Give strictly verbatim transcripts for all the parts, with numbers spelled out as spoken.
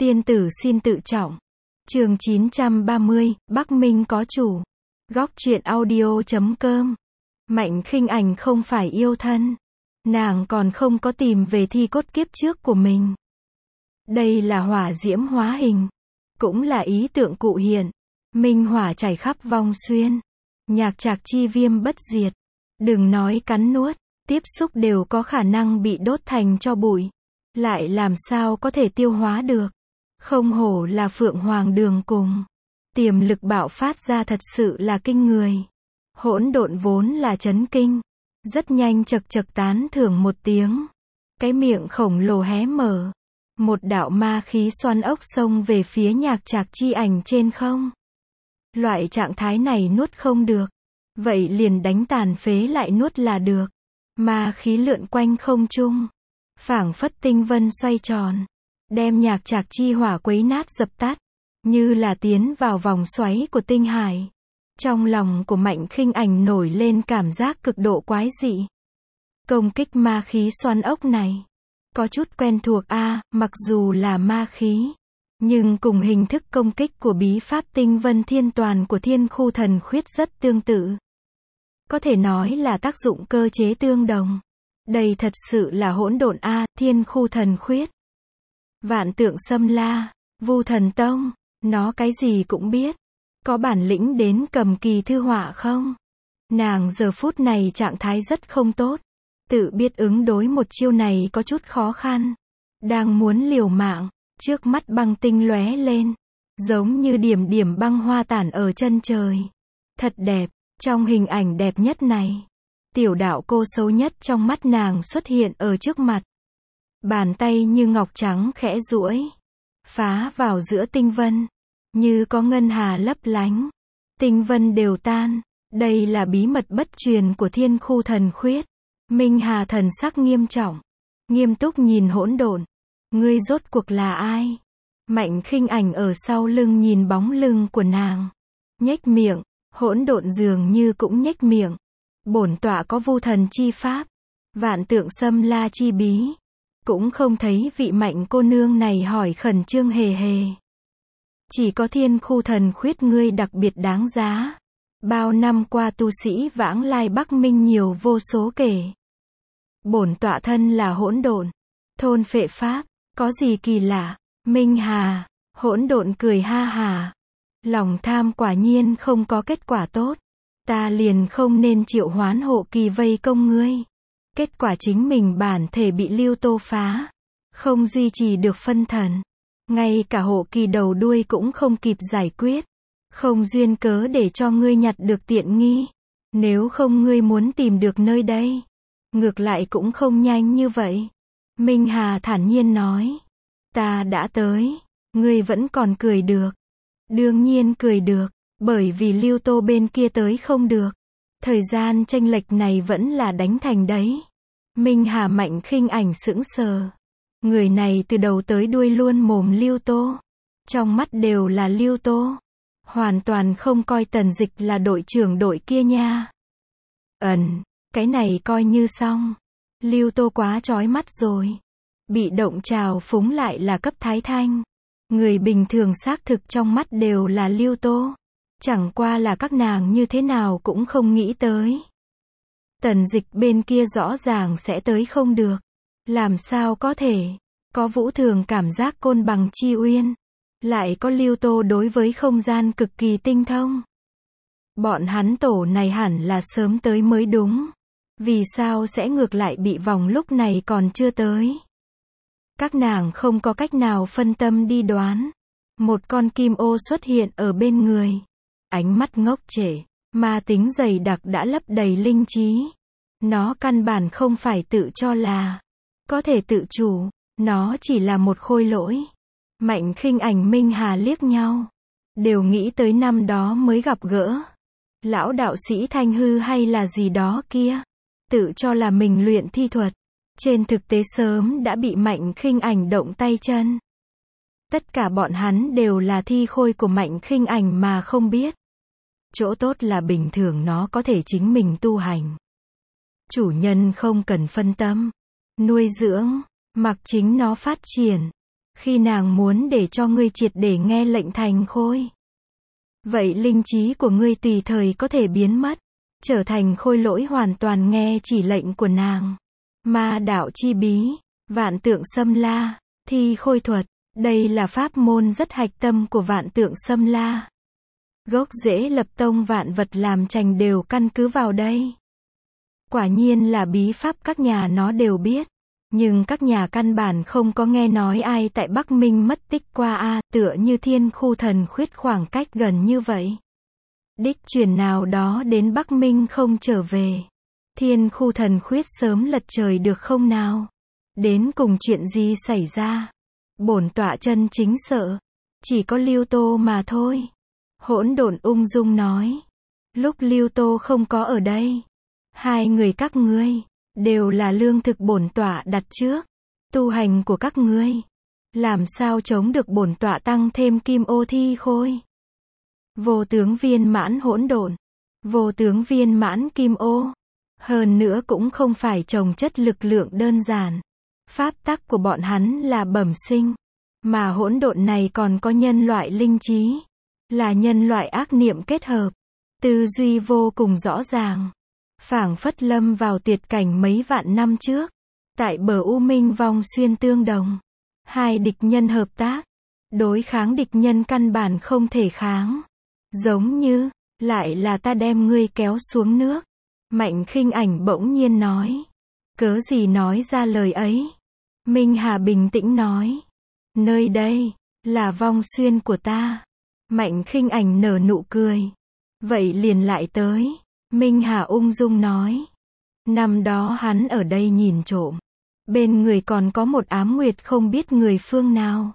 Tiên tử xin tự trọng. Chương chín trăm ba mươi, Bắc Minh có chủ. Góc truyện audio chấm com. Mạnh Khinh Ảnh không phải yêu thân. Nàng còn không có tìm về thi cốt kiếp trước của mình. Đây là hỏa diễm hóa hình. Cũng là ý tượng cụ hiện. Minh hỏa chảy khắp vong xuyên. Nhạc trạc chi viêm bất diệt. Đừng nói cắn nuốt, tiếp xúc đều có khả năng bị đốt thành tro bụi. Lại làm sao có thể tiêu hóa được. Không hổ là Phượng Hoàng đường cùng. Tiềm lực bạo phát ra thật sự là kinh người. Hỗn độn vốn là chấn kinh. Rất nhanh chật chật tán thưởng một tiếng. Cái miệng khổng lồ hé mở. Một đạo ma khí xoắn ốc xông về phía nhạc trạc chi ảnh trên không. Loại trạng thái này nuốt không được. Vậy liền đánh tàn phế lại nuốt là được. Ma khí lượn quanh không trung. Phảng phất tinh vân xoay tròn. Đem nhạc trạc chi hỏa quấy nát dập tắt. Như là tiến vào vòng xoáy của tinh hải. Trong lòng của Mạnh Khinh Ảnh nổi lên cảm giác cực độ quái dị. Công kích ma khí xoắn ốc này. Có chút quen thuộc a, à, mặc dù là ma khí. Nhưng cùng hình thức công kích của bí pháp tinh vân thiên toàn của thiên khu thần khuyết rất tương tự. Có thể nói là tác dụng cơ chế tương đồng. Đây thật sự là hỗn độn a, à, thiên khu thần khuyết. Vạn tượng xâm la, Vu Thần Tông, nó cái gì cũng biết. Có bản lĩnh đến cầm kỳ thư họa không? Nàng giờ phút này trạng thái rất không tốt. Tự biết ứng đối một chiêu này có chút khó khăn. Đang muốn liều mạng, trước mắt băng tinh lóe lên. Giống như điểm điểm băng hoa tản ở chân trời. Thật đẹp, trong hình ảnh đẹp nhất này. Tiểu đạo cô xấu nhất trong mắt nàng xuất hiện ở trước mặt. Bàn tay như ngọc trắng khẽ duỗi. Phá vào giữa tinh vân. Như có ngân hà lấp lánh. Tinh vân đều tan. Đây là bí mật bất truyền của thiên khu thần khuyết. Minh Hà thần sắc nghiêm trọng. Nghiêm túc nhìn hỗn độn. Ngươi rốt cuộc là ai? Mạnh Khinh Ảnh ở sau lưng nhìn bóng lưng của nàng. Nhếch miệng. Hỗn độn dường như cũng nhếch miệng. Bổn tọa có vu thần chi pháp. Vạn tượng xâm la chi bí. Cũng không thấy vị Mạnh cô nương này hỏi khẩn trương hề hề. Chỉ có thiên khu thần khuyết ngươi đặc biệt đáng giá. Bao năm qua tu sĩ vãng lai Bắc Minh nhiều vô số kể. Bổn tọa thân là hỗn độn. Thôn phệ pháp, có gì kỳ lạ? Minh Hà, hỗn độn cười ha hà. Lòng tham quả nhiên không có kết quả tốt. Ta liền không nên triệu hoán hộ kỳ vây công ngươi. Kết quả chính mình bản thể bị Lưu Tô phá. Không duy trì được phân thần. Ngay cả hộ kỳ đầu đuôi cũng không kịp giải quyết. Không duyên cớ để cho ngươi nhặt được tiện nghi. Nếu không ngươi muốn tìm được nơi đây. Ngược lại cũng không nhanh như vậy. Minh Hà thản nhiên nói. Ta đã tới. Ngươi vẫn còn cười được. Đương nhiên cười được. Bởi vì Lưu Tô bên kia tới không được. Thời gian chênh lệch này vẫn là đánh thành đấy. Minh Hà Mạnh Khinh Ảnh sững sờ. Người này từ đầu tới đuôi luôn mồm Lưu Tô. Trong mắt đều là Lưu Tô. Hoàn toàn không coi Tần Dịch là đội trưởng đội kia nha. Ẩn, cái này coi như xong. Lưu Tô quá chói mắt rồi. Bị động trào phúng lại là cấp thái thanh. Người bình thường xác thực trong mắt đều là Lưu Tô. Chẳng qua là các nàng như thế nào cũng không nghĩ tới. Tần Dịch bên kia rõ ràng sẽ tới không được. Làm sao có thể. Có Vũ Thường cảm giác côn bằng chi uyên. Lại có Lưu Tô đối với không gian cực kỳ tinh thông. Bọn hắn tổ này hẳn là sớm tới mới đúng. Vì sao sẽ ngược lại bị vòng lúc này còn chưa tới. Các nàng không có cách nào phân tâm đi đoán. Một con kim ô xuất hiện ở bên người. Ánh mắt ngốc trệ. Ma tính dày đặc đã lấp đầy linh trí. Nó căn bản không phải tự cho là có thể tự chủ. Nó chỉ là một khôi lỗi. Mạnh Khinh Ảnh Minh Hà liếc nhau. Đều nghĩ tới năm đó mới gặp gỡ. Lão đạo sĩ Thanh Hư hay là gì đó kia. Tự cho là mình luyện thi thuật. Trên thực tế sớm đã bị Mạnh Khinh Ảnh động tay chân. Tất cả bọn hắn đều là thi khôi của Mạnh Khinh Ảnh mà không biết. Chỗ tốt là bình thường nó có thể chính mình tu hành. Chủ nhân không cần phân tâm. Nuôi dưỡng. Mặc chính nó phát triển. Khi nàng muốn để cho ngươi triệt để nghe lệnh thành khôi. Vậy linh trí của ngươi tùy thời có thể biến mất, trở thành khôi lỗi hoàn toàn nghe chỉ lệnh của nàng. Ma đạo chi bí, vạn tượng xâm la, thi khôi thuật, đây là pháp môn rất hạch tâm của vạn tượng xâm la. Gốc rễ lập tông vạn vật làm trành đều căn cứ vào đây. Quả nhiên là bí pháp các nhà nó đều biết. Nhưng các nhà căn bản không có nghe nói ai tại Bắc Minh mất tích qua a, tựa như thiên khu thần khuyết khoảng cách gần như vậy. Đích truyền nào đó đến Bắc Minh không trở về. Thiên khu thần khuyết sớm lật trời được không nào? Đến cùng chuyện gì xảy ra? Bổn tọa chân chính sợ. Chỉ có Lưu Tô mà thôi. Hỗn độn ung dung nói. Lúc Lưu Tô không có ở đây. Hai người các ngươi. Đều là lương thực bổn tọa đặt trước. Tu hành của các ngươi. Làm sao chống được bổn tọa tăng thêm kim ô thi khôi. Vô tướng viên mãn hỗn độn. Vô tướng viên mãn kim ô. Hơn nữa cũng không phải trồng chất lực lượng đơn giản. Pháp tắc của bọn hắn là bẩm sinh. Mà hỗn độn này còn có nhân loại linh trí. Là nhân loại ác niệm kết hợp. Tư duy vô cùng rõ ràng. Phảng phất lâm vào tuyệt cảnh mấy vạn năm trước. Tại bờ U Minh Vong Xuyên tương đồng. Hai địch nhân hợp tác. Đối kháng địch nhân căn bản không thể kháng. Giống như, lại là ta đem ngươi kéo xuống nước. Mạnh Khinh Ảnh bỗng nhiên nói. Cớ gì nói ra lời ấy? Minh Hà bình tĩnh nói. Nơi đây, là Vong Xuyên của ta. Mạnh Khinh Ảnh nở nụ cười. Vậy liền lại tới. Minh Hà ung dung nói. Năm đó hắn ở đây nhìn trộm. Bên người còn có một ám nguyệt không biết người phương nào.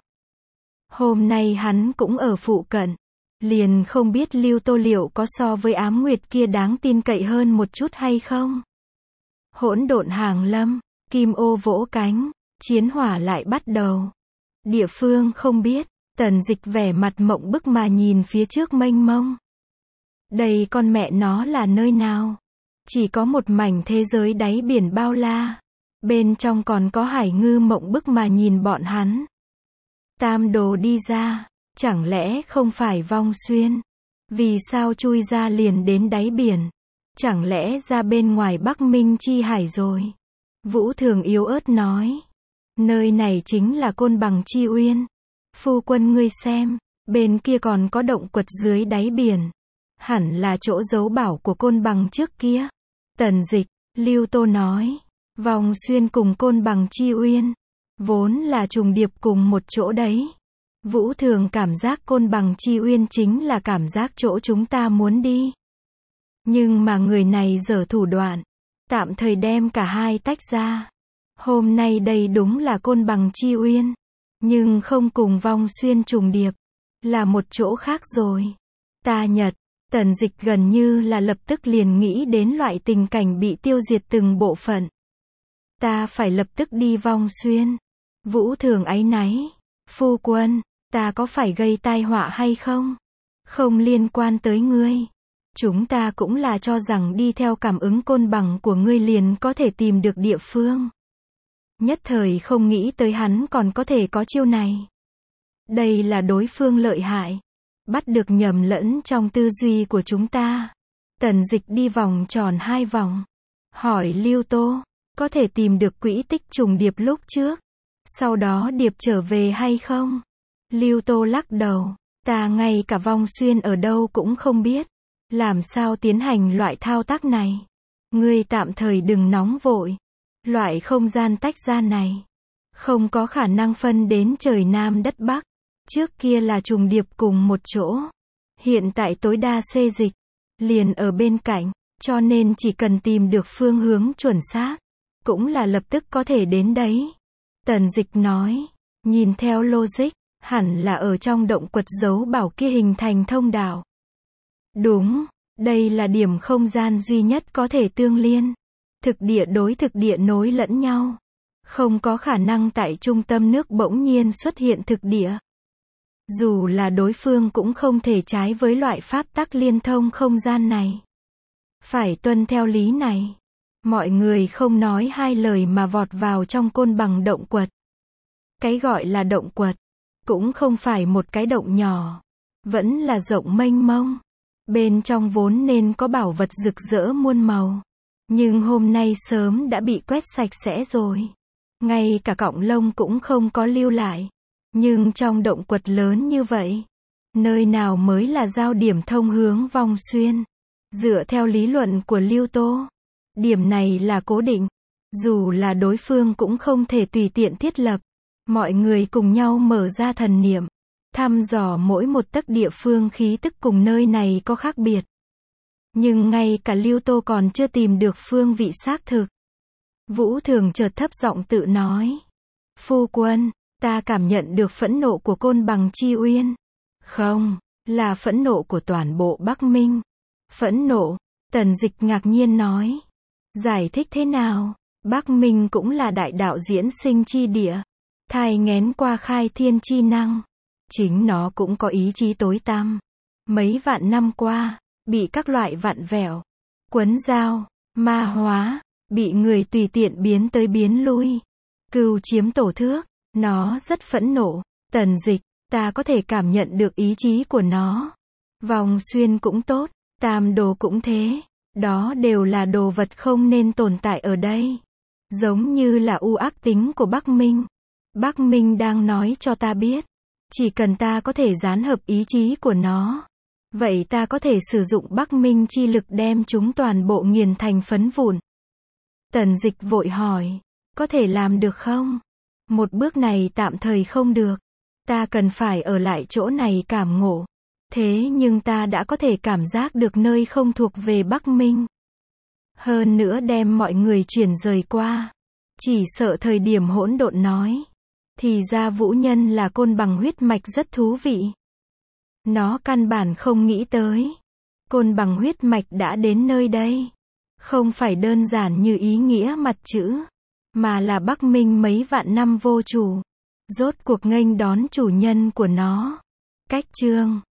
Hôm nay hắn cũng ở phụ cận. Liền không biết Lưu Tô liệu có so với ám nguyệt kia đáng tin cậy hơn một chút hay không. Hỗn độn hàng lâm. Kim ô vỗ cánh. Chiến hỏa lại bắt đầu. Địa phương không biết. Tần Dịch vẻ mặt mộng bức mà nhìn phía trước mênh mông. Đây con mẹ nó là nơi nào? Chỉ có một mảnh thế giới đáy biển bao la. Bên trong còn có Hải Ngư mộng bức mà nhìn bọn hắn. Tam đồ đi ra. Chẳng lẽ không phải Vong Xuyên? Vì sao chui ra liền đến đáy biển? Chẳng lẽ ra bên ngoài Bắc Minh chi hải rồi? Vũ Thường yếu ớt nói. Nơi này chính là Côn Bằng chi uyên. Phu quân ngươi xem. Bên kia còn có động quật dưới đáy biển. Hẳn là chỗ giấu bảo của Côn Bằng trước kia. Tần Dịch, Lưu Tô nói. Vong Xuyên cùng Côn Bằng chi uyên. Vốn là trùng điệp cùng một chỗ đấy. Vũ Thường cảm giác Côn Bằng chi uyên chính là cảm giác chỗ chúng ta muốn đi. Nhưng mà người này giở thủ đoạn. Tạm thời đem cả hai tách ra. Hôm nay đây đúng là Côn Bằng chi uyên. Nhưng không cùng Vong Xuyên trùng điệp. Là một chỗ khác rồi. Ta Nhật. Tần Dịch gần như là lập tức liền nghĩ đến loại tình cảnh bị tiêu diệt từng bộ phận. Ta phải lập tức đi Vong Xuyên. Vũ Thường áy náy. Phu quân, ta có phải gây tai họa hay không? Không liên quan tới ngươi. Chúng ta cũng là cho rằng đi theo cảm ứng Côn Bằng của ngươi liền có thể tìm được địa phương. Nhất thời không nghĩ tới hắn còn có thể có chiêu này. Đây là đối phương lợi hại. Bắt được nhầm lẫn trong tư duy của chúng ta. Tần Dịch đi vòng tròn hai vòng. Hỏi Lưu Tô, có thể tìm được quỹ tích trùng điệp lúc trước. Sau đó điệp trở về hay không? Lưu Tô lắc đầu. Ta ngay cả Vong Xuyên ở đâu cũng không biết. Làm sao tiến hành loại thao tác này? Ngươi tạm thời đừng nóng vội. Loại không gian tách ra này. Không có khả năng phân đến trời Nam đất Bắc. Trước kia là trùng điệp cùng một chỗ. Hiện tại tối đa xê dịch. Liền ở bên cạnh. Cho nên chỉ cần tìm được phương hướng chuẩn xác. Cũng là lập tức có thể đến đấy. Tần Dịch nói. Nhìn theo logic. Hẳn là ở trong động quật giấu bảo kia hình thành thông đạo. Đúng. Đây là điểm không gian duy nhất có thể tương liên. Thực địa đối thực địa nối lẫn nhau. Không có khả năng tại trung tâm nước bỗng nhiên xuất hiện thực địa. Dù là đối phương cũng không thể trái với loại pháp tắc liên thông không gian này. Phải tuân theo lý này. Mọi người không nói hai lời mà vọt vào trong Côn Bằng động quật. Cái gọi là động quật, cũng không phải một cái động nhỏ, vẫn là rộng mênh mông. Bên trong vốn nên có bảo vật rực rỡ muôn màu, nhưng hôm nay sớm đã bị quét sạch sẽ rồi. Ngay cả cọng lông cũng không có lưu lại. Nhưng trong động quật lớn như vậy, nơi nào mới là giao điểm thông hướng Vong Xuyên? Dựa theo lý luận của Lưu Tô, điểm này là cố định. Dù là đối phương cũng không thể tùy tiện thiết lập. Mọi người cùng nhau mở ra thần niệm, thăm dò mỗi một tấc địa phương khí tức cùng nơi này có khác biệt. Nhưng ngay cả Lưu Tô còn chưa tìm được phương vị xác thực. Vũ Thường chợt thấp giọng tự nói. Phu quân, ta cảm nhận được phẫn nộ của Côn Bằng Chi Uyên. Không, là phẫn nộ của toàn bộ Bắc Minh. Phẫn nộ, Tần Dịch ngạc nhiên nói. Giải thích thế nào? Bắc Minh cũng là đại đạo diễn sinh chi địa, thai nghén qua khai thiên chi năng. Chính nó cũng có ý chí tối tăm. Mấy vạn năm qua, bị các loại vặn vẹo, quấn dao, ma hóa, bị người tùy tiện biến tới biến lui. Cừu chiếm tổ thước, nó rất phẫn nộ. Tần Dịch, ta có thể cảm nhận được ý chí của nó. Vòng Xuyên cũng tốt, Tam Đồ cũng thế. Đó đều là đồ vật không nên tồn tại ở đây. Giống như là u ác tính của Bắc Minh. Bắc Minh đang nói cho ta biết, chỉ cần ta có thể gián hợp ý chí của nó, vậy ta có thể sử dụng Bắc Minh chi lực đem chúng toàn bộ nghiền thành phấn vụn. Tần Dịch vội hỏi, có thể làm được không? Một bước này tạm thời không được. Ta cần phải ở lại chỗ này cảm ngộ. Thế nhưng ta đã có thể cảm giác được nơi không thuộc về Bắc Minh. Hơn nữa đem mọi người chuyển rời qua. Chỉ sợ thời điểm hỗn độn nói. Thì ra Vũ Nhân là côn bằng huyết mạch rất thú vị. Nó căn bản không nghĩ tới. Côn bằng huyết mạch đã đến nơi đây. Không phải đơn giản như ý nghĩa mặt chữ, mà là Bắc Minh mấy vạn năm vô chủ. Rốt cuộc nghênh đón chủ nhân của nó. Cách chương